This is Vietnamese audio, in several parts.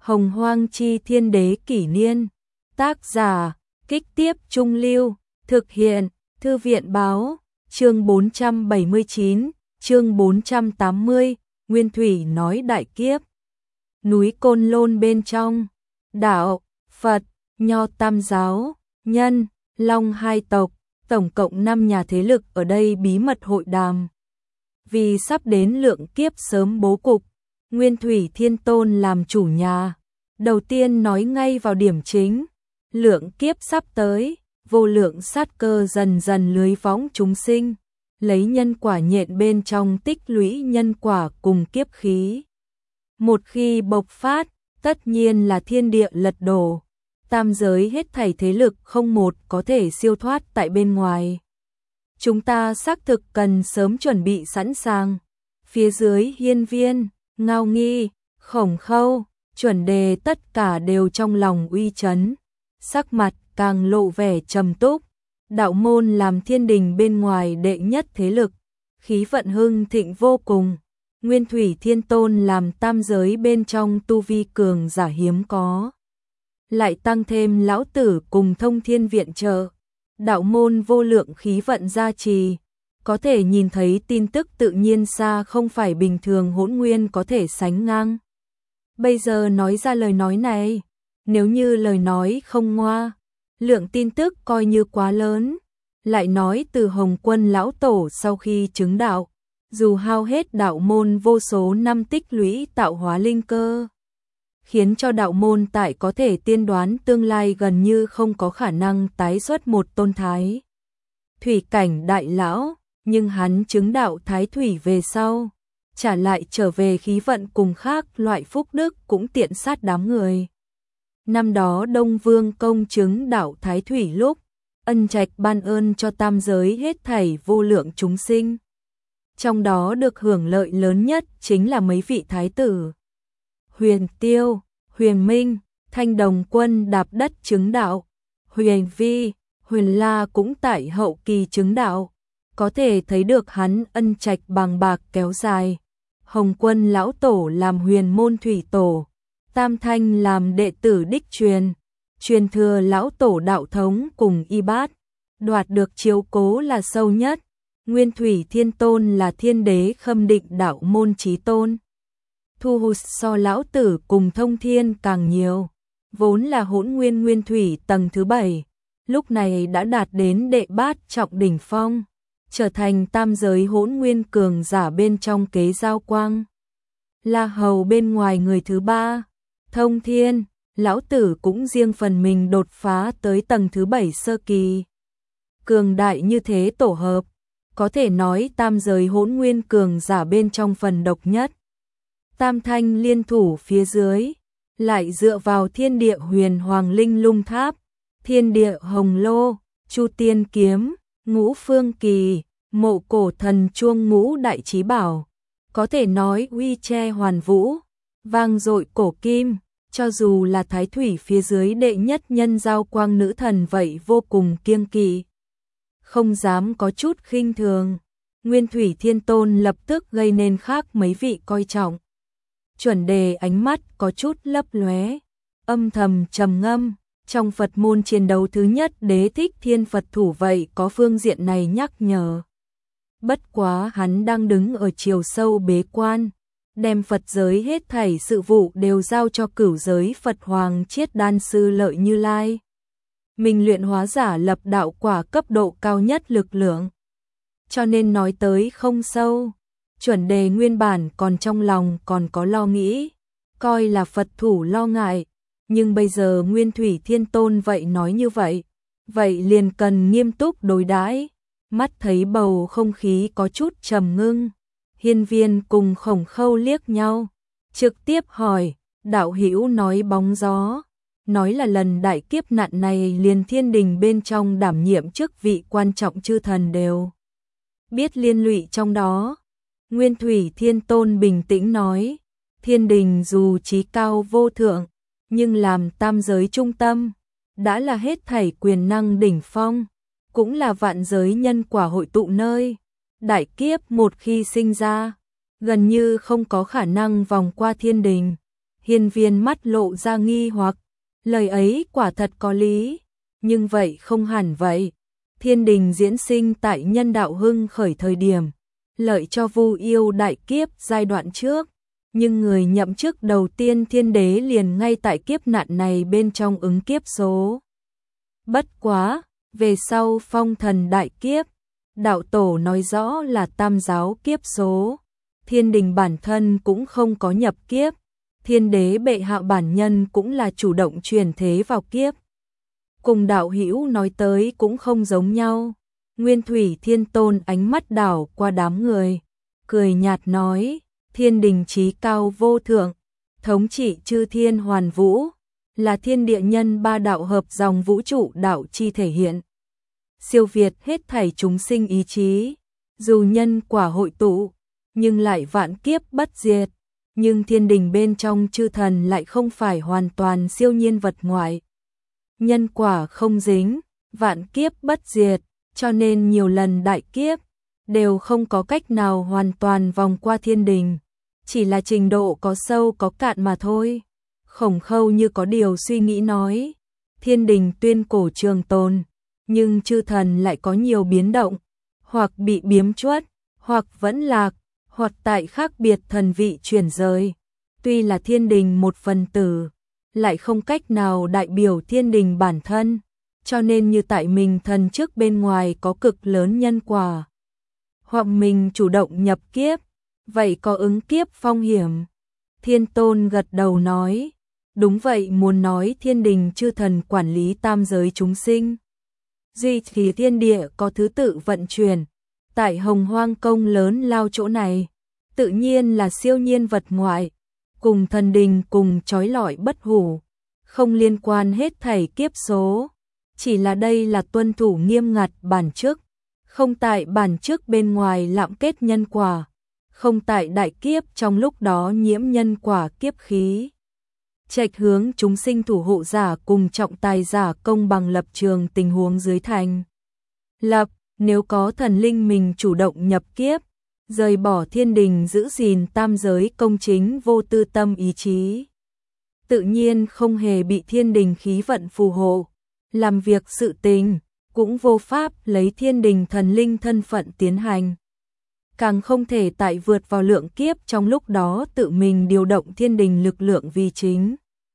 Hồng Hoang Chi Thiên Đế Kỷ Niên. Tác giả, Kích Tiếp Trung Lưu. Thực hiện, Thư viện Báo. Chương 479, chương 480, Nguyên Thủy nói đại kiếp. Núi Côn Lôn bên trong, đạo, Phật, Nho Tam giáo, Nhân, Long hai tộc, tổng cộng 5 nhà thế lực ở đây bí mật hội đàm. Vì sắp đến lượng kiếp sớm bố cục, Nguyên Thủy Thiên Tôn làm chủ nhà. Đầu tiên nói ngay vào điểm chính, lượng kiếp sắp tới, vô lượng sát cơ dần dần lưới võng chúng sinh, lấy nhân quả nhện bên trong tích lũy nhân quả cùng kiếp khí. Một khi bộc phát, tất nhiên là thiên địa lật đổ, tam giới hết thảy thế lực không một có thể siêu thoát tại bên ngoài. Chúng ta xác thực cần sớm chuẩn bị sẵn sàng. Phía dưới Hiên Viên, Ngao Nghi, Khổng Khâu, Chuẩn Đề tất cả đều trong lòng uy chấn, sắc mặt càng lộ vẻ trầm túc. Đạo môn làm thiên đình bên ngoài đệ nhất thế lực, khí vận hưng thịnh vô cùng. Nguyên Thủy Thiên Tôn làm tam giới bên trong tu vi cường giả hiếm có. Lại tăng thêm lão tử cùng Thông Thiên viện trợ, đạo môn vô lượng khí vận gia trì, có thể nhìn thấy tin tức tự nhiên xa không phải bình thường hỗn nguyên có thể sánh ngang. Bây giờ nói ra lời nói này, nếu như lời nói không ngoa, lượng tin tức coi như quá lớn. Lại nói từ Hồng Quân lão tổ sau khi chứng đạo, dù hao hết đạo môn vô số năm tích lũy tạo hóa linh cơ, khiến cho đạo môn tại có thể tiên đoán tương lai gần như không có khả năng tái xuất một tôn thái thủy cảnh đại lão, nhưng hắn chứng đạo thái thủy về sau, trả lại trở về khí vận cùng khác loại phúc đức cũng tiện sát đám người. Năm đó Đông Vương công chứng đạo thái thủy lúc, ân trạch ban ơn cho tam giới hết thảy vô lượng chúng sinh. Trong đó được hưởng lợi lớn nhất chính là mấy vị thái tử. Huyền Tiêu, Huyền Minh, Thanh Đồng Quân đạp đất chứng đạo, Huyền Vi, Huyền La cũng tại hậu kỳ chứng đạo, có thể thấy được hắn ân trạch bàng bạc kéo dài. Hồng Quân lão tổ làm huyền môn thủy tổ, Tam Thanh làm đệ tử đích truyền, truyền thừa lão tổ đạo thống cùng y bát, đoạt được chiếu cố là sâu nhất. Nguyên Thủy Thiên Tôn là thiên đế khâm định đạo môn chí tôn, thu hút so lão tử cùng Thông Thiên càng nhiều, vốn là hỗn nguyên nguyên thủy tầng thứ 7, lúc này đã đạt đến đệ bát trọng đỉnh phong, trở thành tam giới hỗn nguyên cường giả bên trong kế giao quang. La Hầu bên ngoài người thứ 3, Thông Thiên, lão tử cũng riêng phần mình đột phá tới tầng thứ 7 sơ kỳ. Cường đại như thế tổ hợp, có thể nói tam giới hỗn nguyên cường giả bên trong phần độc nhất. Tam Thanh liên thủ phía dưới, lại dựa vào thiên địa huyền hoàng linh lung tháp, thiên địa hồng lô, chu tiên kiếm, ngũ phương kỳ, mộ cổ thần chuông ngũ đại chí bảo, có thể nói uy che hoàn vũ, vang dội cổ kim, cho dù là thái thủy phía dưới đệ nhất nhân giao quang nữ thần vậy vô cùng kiêng kỵ, không dám có chút khinh thường. Nguyên Thủy Thiên Tôn lập tức gây nên khác mấy vị coi trọng. Chuẩn Đề ánh mắt có chút lấp lóe, âm thầm trầm ngâm, trong Phật môn chiến đấu thứ nhất Đế Thích Thiên Phật thủ vậy có phương diện này nhắc nhở. Bất quá hắn đang đứng ở chiều sâu bế quan, đem Phật giới hết thảy sự vụ đều giao cho cửu giới Phật Hoàng Chiết Đan Sư Lợi Như Lai. Mình luyện hóa giả lập đạo quả cấp độ cao nhất lực lượng, cho nên nói tới không sâu. Chuẩn Đề nguyên bản còn trong lòng còn có lo nghĩ, coi là Phật thủ lo ngại, nhưng bây giờ Nguyên Thủy Thiên Tôn vậy nói như vậy, vậy liền cần nghiêm túc đối đãi. Mắt thấy bầu không khí có chút trầm ngưng, Hiên Viên cùng Khổng Khâu liếc nhau, trực tiếp hỏi, đạo hữu nói bóng gió, nói là lần đại kiếp nạn này liền thiên đình bên trong đảm nhiệm chức vị quan trọng chư thần đều biết liên lụy trong đó. Nguyên Thủy Thiên Tôn bình tĩnh nói, thiên đình dù trí cao vô thượng, nhưng làm tam giới trung tâm, đã là hết thảy quyền năng đỉnh phong, cũng là vạn giới nhân quả hội tụ nơi. Đại kiếp một khi sinh ra, gần như không có khả năng vòng qua thiên đình, Hiên Viên mắt lộ ra nghi hoặc, lời ấy quả thật có lý, nhưng vậy không hẳn vậy. Thiên đình diễn sinh tại nhân đạo hưng khởi thời điểm, lợi cho Vu Yêu đại kiếp giai đoạn trước, nhưng người nhậm chức đầu tiên thiên đế liền ngay tại kiếp nạn này bên trong ứng kiếp số. Bất quá, về sau phong thần đại kiếp, đạo tổ nói rõ là tam giáo kiếp số, thiên đình bản thân cũng không có nhập kiếp, thiên đế bệ hạ bản nhân cũng là chủ động truyền thế vào kiếp. Cùng đạo hữu nói tới cũng không giống nhau. Nguyên Thủy Thiên Tôn ánh mắt đảo qua đám người, cười nhạt nói, thiên đình chí cao vô thượng, thống trị chư thiên hoàn vũ, là thiên địa nhân ba đạo hợp dòng vũ trụ đạo chi thể hiện. Siêu việt hết thảy chúng sinh ý chí, dù nhân quả hội tụ, nhưng lại vạn kiếp bất diệt, nhưng thiên đình bên trong chư thần lại không phải hoàn toàn siêu nhiên vật ngoại. Nhân quả không dính, vạn kiếp bất diệt, cho nên nhiều lần đại kiếp đều không có cách nào hoàn toàn vòng qua thiên đình, chỉ là trình độ có sâu có cạn mà thôi. Khổng Khâu như có điều suy nghĩ nói, thiên đình tuyên cổ trường tồn, nhưng chư thần lại có nhiều biến động, hoặc bị biếm chuất, hoặc vẫn lạc, hoặc tại khác biệt thần vị chuyển rời. Tuy là thiên đình một phần tử, lại không cách nào đại biểu thiên đình bản thân, cho nên như tại mình thần trước bên ngoài có cực lớn nhân quả, hoặc mình chủ động nhập kiếp, vậy có ứng kiếp phong hiểm. Thiên Tôn gật đầu nói, đúng vậy, muốn nói thiên đình chư thần quản lý tam giới chúng sinh, duy trì thiên địa có thứ tự vận chuyển, tại Hồng Hoang công lớn lao chỗ này, tự nhiên là siêu nhiên vật ngoại, cùng thần đình cùng trói lọi bất hủ, không liên quan hết thảy kiếp số, chỉ là đây là tuân thủ nghiêm ngặt bản chức, không tại bản chức bên ngoài lạm kết nhân quả, không tại đại kiếp trong lúc đó nhiễm nhân quả kiếp khí. Trạch hướng chúng sinh thủ hộ giả cùng trọng tài giả công bằng lập trường tình huống dưới thành lập, nếu có thần linh mình chủ động nhập kiếp, rời bỏ thiên đình giữ gìn tam giới công chính vô tư tâm ý chí, tự nhiên không hề bị thiên đình khí vận phù hộ, làm việc sự tình, cũng vô pháp lấy thiên đình thần linh thân phận tiến hành. Càng không thể tại vượt vào lượng kiếp trong lúc đó tự mình điều động thiên đình lực lượng vì chính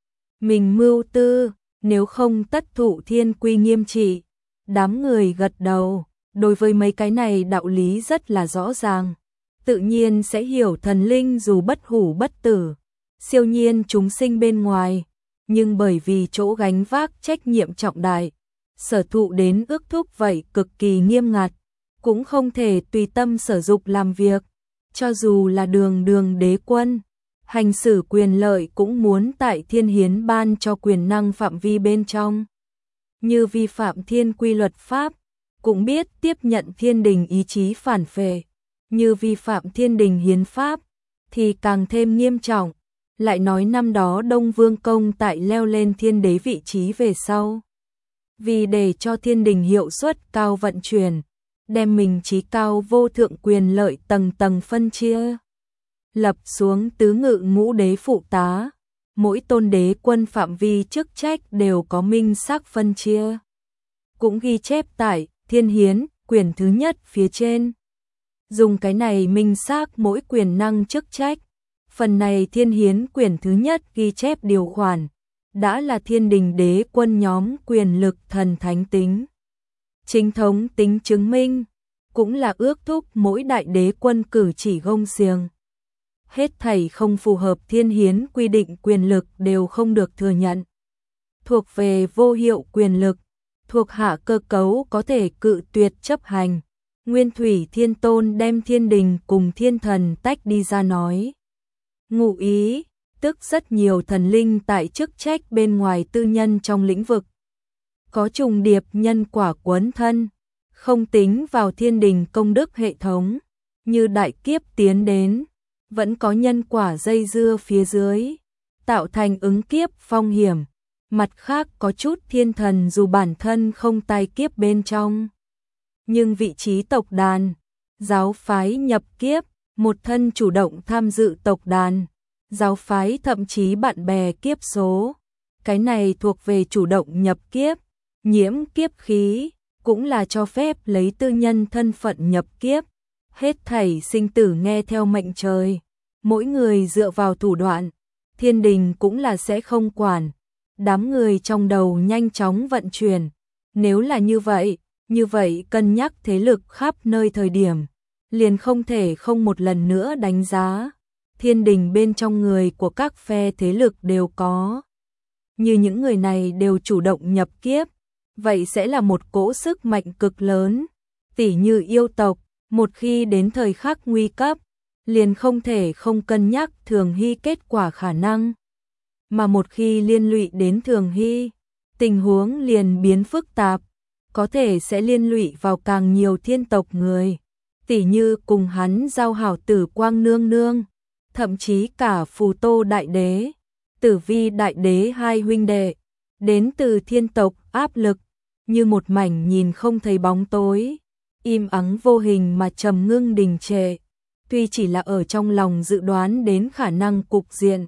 mình mưu tư, nếu không tất thụ thiên quy nghiêm trị. Đám người gật đầu, đối với mấy cái này đạo lý rất là rõ ràng, tự nhiên sẽ hiểu thần linh dù bất hủ bất tử, siêu nhiên chúng sinh bên ngoài, nhưng bởi vì chỗ gánh vác trách nhiệm trọng đại, sở thụ đến ước thúc vậy cực kỳ nghiêm ngặt, cũng không thể tùy tâm sở dục làm việc, cho dù là đường đường đế quân, hành xử quyền lợi cũng muốn tại thiên hiến ban cho quyền năng phạm vi bên trong. Như vi phạm thiên quy luật pháp, cũng biết tiếp nhận thiên đình ý chí phản phệ, như vi phạm thiên đình hiến pháp, thì càng thêm nghiêm trọng. Lại nói năm đó Đông Vương Công tại leo lên thiên đế vị trí về sau, vì để cho thiên đình hiệu suất cao vận chuyển, đem mình chí cao vô thượng quyền lợi tầng tầng phân chia, lập xuống tứ ngự ngũ đế phụ tá, mỗi tôn đế quân phạm vi chức trách đều có minh xác phân chia, cũng ghi chép tại Thiên Hiến quyển thứ nhất phía trên. Dùng cái này minh xác mỗi quyền năng chức trách, phần này Thiên Hiến quyển thứ nhất ghi chép điều khoản, đã là thiên đình đế quân nhóm quyền lực thần thánh tính, chính thống tính chứng minh, cũng là ước thúc mỗi đại đế quân cử chỉ gông xiềng. Hết thảy không phù hợp thiên hiến quy định quyền lực đều không được thừa nhận. Thuộc về vô hiệu quyền lực, thuộc hạ cơ cấu có thể cự tuyệt chấp hành. Nguyên Thủy Thiên Tôn đem thiên đình cùng thiên thần tách đi ra nói. Ngụ ý, tức rất nhiều thần linh tại chức trách bên ngoài tư nhân trong lĩnh vực. Có trùng điệp nhân quả quấn thân, không tính vào thiên đình công đức hệ thống, như đại kiếp tiến đến, vẫn có nhân quả dây dưa phía dưới, tạo thành ứng kiếp phong hiểm. Mặt khác có chút thiên thần dù bản thân không tai kiếp bên trong, nhưng vị trí tộc đàn, giáo phái nhập kiếp, một thân chủ động tham dự tộc đàn, giáo phái thậm chí bạn bè kiếp số. Cái này thuộc về chủ động nhập kiếp, nhiễm kiếp khí, cũng là cho phép lấy tư nhân thân phận nhập kiếp. Hết thảy sinh tử nghe theo mệnh trời, mỗi người dựa vào thủ đoạn, thiên đình cũng là sẽ không quản. Đám người trong đầu nhanh chóng vận chuyển, nếu là như vậy cân nhắc thế lực khắp nơi thời điểm, liền không thể không một lần nữa đánh giá. Thiên đình bên trong người của các phe thế lực đều có. Như những người này đều chủ động nhập kiếp, vậy sẽ là một cỗ sức mạnh cực lớn. Tỉ như yêu tộc, một khi đến thời khắc nguy cấp, liền không thể không cân nhắc Thường Hy kết quả khả năng. Mà một khi liên lụy đến Thường Hy, tình huống liền biến phức tạp, có thể sẽ liên lụy vào càng nhiều thiên tộc người. Tỉ như cùng hắn giao hảo Tử Quang Nương Nương, thậm chí cả Phù Tô Đại Đế, Tử Vi Đại Đế hai huynh đệ, đến từ thiên tộc áp lực, như một mảnh nhìn không thấy bóng tối, im ắng vô hình mà trầm ngưng đình trệ. Tuy chỉ là ở trong lòng dự đoán đến khả năng cục diện,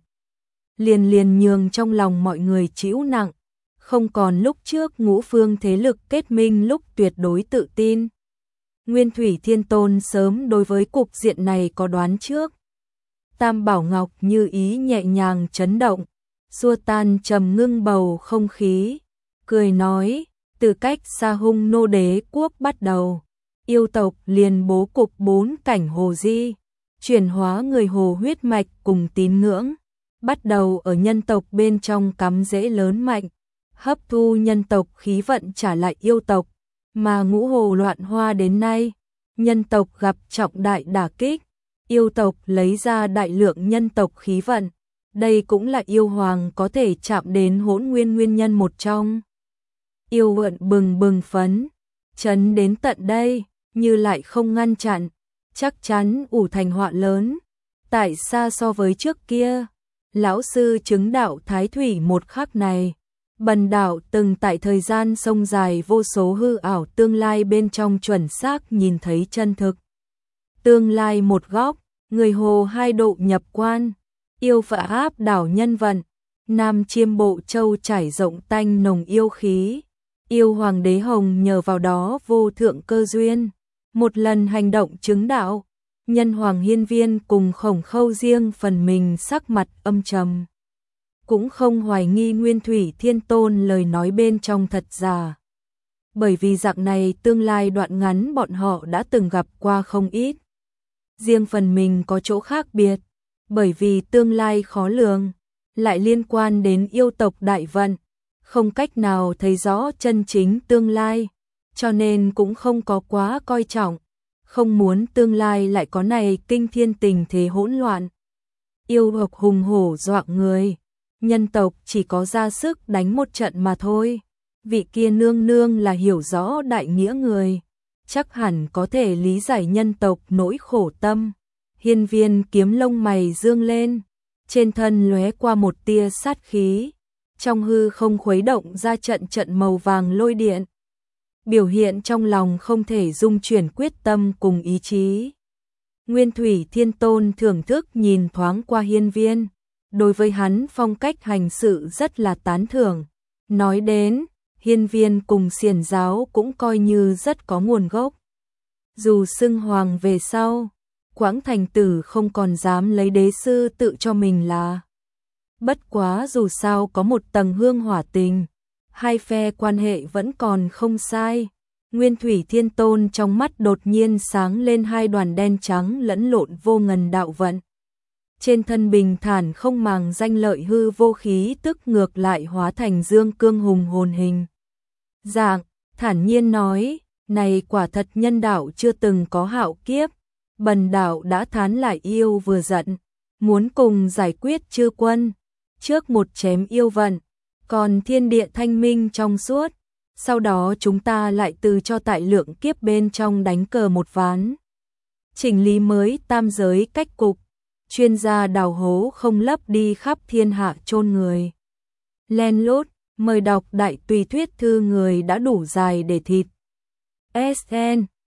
liền nhường trong lòng mọi người chịu nặng, không còn lúc trước ngũ phương thế lực kết minh lúc tuyệt đối tự tin. Nguyên Thủy Thiên Tôn sớm đối với cục diện này có đoán trước. Tam Bảo Ngọc như ý nhẹ nhàng chấn động, xua tan trầm ngưng bầu không khí, cười nói, từ cách Sa Hung Nô Đế quốc bắt đầu, yêu tộc liền bố cục 4 cảnh hồ di, chuyển hóa người hồ huyết mạch cùng tín ngưỡng, bắt đầu ở nhân tộc bên trong cắm rễ lớn mạnh, hấp thu nhân tộc khí vận trả lại yêu tộc, mà ngũ hồ loạn hoa đến nay, nhân tộc gặp trọng đại đả kích, yêu tộc lấy ra đại lượng nhân tộc khí vận, đây cũng là yêu hoàng có thể chạm đến hỗn nguyên nguyên nhân một trong. Yêu vận bừng bừng phấn, chấn đến tận đây, như lại không ngăn chặn, chắc chắn ủ thành họa lớn. Tại xa so với trước kia, lão sư chứng đạo thái thủy một khắc này, bần đạo từng tại thời gian sông dài vô số hư ảo tương lai bên trong chuẩn xác nhìn thấy chân thực. Tương lai một góc, người hồ hai độ nhập quan, yêu phạ áp đảo nhân vận, Nam Chiêm Bộ Châu trải rộng tanh nồng yêu khí, yêu hoàng đế hồng nhờ vào đó vô thượng cơ duyên, một lần hành động chứng đạo, nhân hoàng hiên viên cùng Khổng Khâu riêng phần mình sắc mặt âm trầm. Cũng không hoài nghi Nguyên Thủy Thiên Tôn lời nói bên trong thật giả. Bởi vì dạng này tương lai đoạn ngắn bọn họ đã từng gặp qua không ít. Riêng phần mình có chỗ khác biệt, bởi vì tương lai khó lường, lại liên quan đến yêu tộc đại vận, không cách nào thấy rõ chân chính tương lai, cho nên cũng không có quá coi trọng, không muốn tương lai lại có này kinh thiên tình thế hỗn loạn. Yêu tộc hùng hổ dọa người, nhân tộc chỉ có ra sức đánh một trận mà thôi. Vị kia nương nương là hiểu rõ đại nghĩa người, chắc hẳn có thể lý giải nhân tộc nỗi khổ tâm. Hiên viên kiếm lông mày dương lên, trên thân lóe qua một tia sát khí, trong hư không khuấy động ra trận trận màu vàng lôi điện, biểu hiện trong lòng không thể dung chuyển quyết tâm cùng ý chí. Nguyên Thủy Thiên Tôn thưởng thức nhìn thoáng qua hiên viên, đối với hắn phong cách hành sự rất là tán thưởng. Nói đến, hiên viên cùng xiển giáo cũng coi như rất có nguồn gốc. Dù xưng hoàng về sau, Quảng Thành Tử không còn dám lấy đế sư tự cho mình là. Bất quá dù sao có một tầng hương hỏa tình, hai phe quan hệ vẫn còn không sai. Nguyên Thủy Thiên Tôn trong mắt đột nhiên sáng lên hai đoàn đen trắng lẫn lộn vô ngần đạo vận. Trên thân bình thản không màng danh lợi hư vô khí tức ngược lại hóa thành dương cương hùng hồn hình. Dạng, thản nhiên nói, này quả thật nhân đạo chưa từng có hạo kiếp, bần đạo đã thán lại yêu vừa giận, muốn cùng giải quyết chư quân, trước một chém yêu vận, còn thiên địa thanh minh trong suốt, sau đó chúng ta lại từ cho tại lượng kiếp bên trong đánh cờ một ván. Chỉnh lý mới tam giới cách cục, chuyên gia đào hố không lấp đi khắp thiên hạ chôn người. Len lút, mời đọc đại tùy thuyết thư người đã đủ dài để thịt. SN